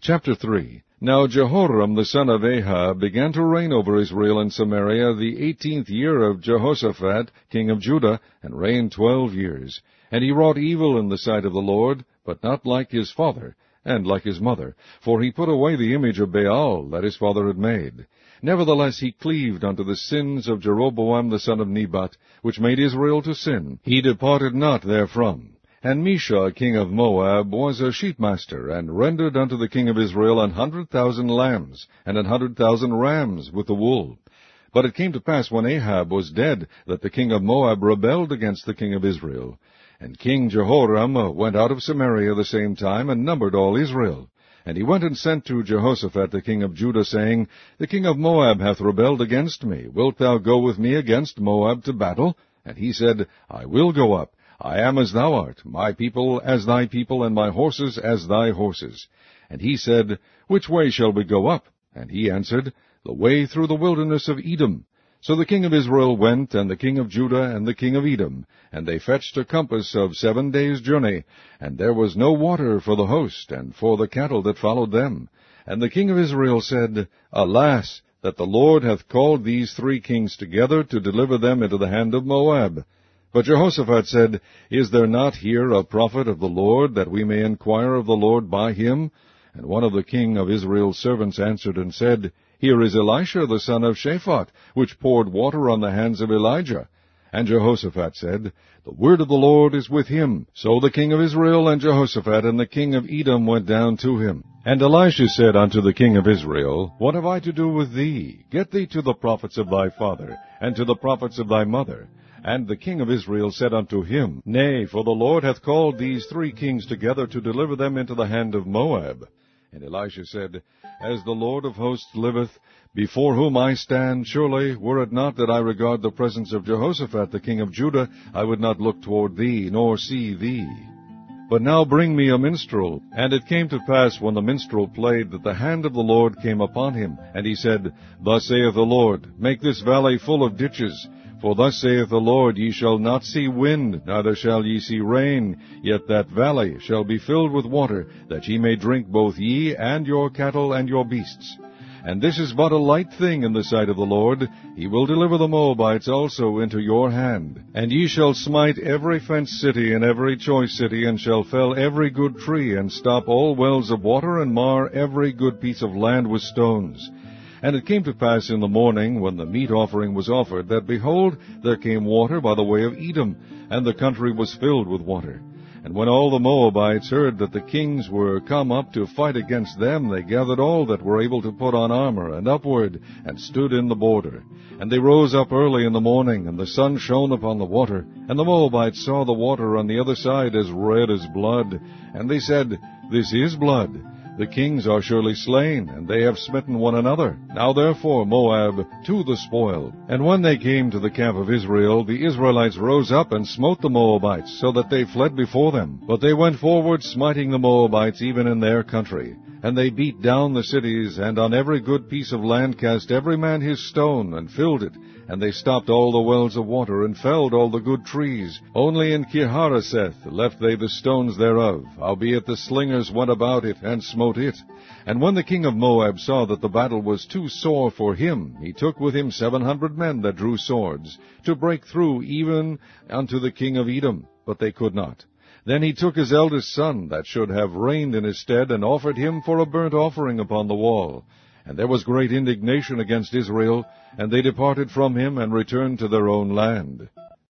Chapter 3. Now Jehoram the son of Ahab began to reign over Israel and Samaria the 18th year of Jehoshaphat, king of Judah, and reigned 12 years. And he wrought evil in the sight of the Lord, but not like his father, and like his mother, for he put away the image of Baal that his father had made. Nevertheless he cleaved unto the sins of Jeroboam the son of Nebat, which made Israel to sin. He departed not therefrom. And Mesha king of Moab was a sheepmaster, and rendered unto the king of Israel 100,000 lambs, and 100,000 rams with the wool. But it came to pass, when Ahab was dead, that the king of Moab rebelled against the king of Israel. And King Jehoram went out of Samaria the same time, and numbered all Israel. And he went and sent to Jehoshaphat the king of Judah, saying, The king of Moab hath rebelled against me. Wilt thou go with me against Moab to battle? And he said, I will go up. I am as thou art, my people as thy people, and my horses as thy horses. And he said, Which way shall we go up? And he answered, The way through the wilderness of Edom. So the king of Israel went, and the king of Judah, and the king of Edom, and they fetched a compass of 7 days' journey, and there was no water for the host, and for the cattle that followed them. And the king of Israel said, Alas, that the Lord hath called these 3 kings together to deliver them into the hand of Moab. But Jehoshaphat said, Is there not here a prophet of the Lord, that we may inquire of the Lord by him? And one of the king of Israel's servants answered and said, Here is Elisha the son of Shaphat, which poured water on the hands of Elijah. And Jehoshaphat said, The word of the Lord is with him. So the king of Israel and Jehoshaphat and the king of Edom went down to him. And Elisha said unto the king of Israel, What have I to do with thee? Get thee to the prophets of thy father, and to the prophets of thy mother. And the king of Israel said unto him, Nay, for the Lord hath called these 3 kings together to deliver them into the hand of Moab. And Elisha said, As the Lord of hosts liveth, before whom I stand, surely, were it not that I regard the presence of Jehoshaphat the king of Judah, I would not look toward thee, nor see thee. But now bring me a minstrel. And it came to pass, when the minstrel played, that the hand of the Lord came upon him. And he said, Thus saith the Lord, Make this valley full of ditches. For thus saith the Lord, Ye shall not see wind, neither shall ye see rain, yet that valley shall be filled with water, that ye may drink both ye and your cattle and your beasts. And this is but a light thing in the sight of the Lord. He will deliver the Moabites also into your hand. And ye shall smite every fenced city and every choice city, and shall fell every good tree, and stop all wells of water, and mar every good piece of land with stones. And it came to pass in the morning, when the meat offering was offered, that, behold, there came water by the way of Edom, and the country was filled with water. And when all the Moabites heard that the kings were come up to fight against them, they gathered all that were able to put on armor, and upward, and stood in the border. And they rose up early in the morning, and the sun shone upon the water. And the Moabites saw the water on the other side as red as blood. And they said, This is blood. The kings are surely slain, and they have smitten one another. Now therefore, Moab, to the spoil. And when they came to the camp of Israel, the Israelites rose up and smote the Moabites, so that they fled before them. But they went forward, smiting the Moabites even in their country. And they beat down the cities, and on every good piece of land cast every man his stone, and filled it. And they stopped all the wells of water, and felled all the good trees. Only in Kirharaseth left they the stones thereof, howbeit the slingers went about it, and smote it. And when the king of Moab saw that the battle was too sore for him, he took with him 700 men that drew swords, to break through even unto the king of Edom, but they could not. Then he took his eldest son, that should have reigned in his stead, and offered him for a burnt offering upon the wall. And there was great indignation against Israel, and they departed from him, and returned to their own land.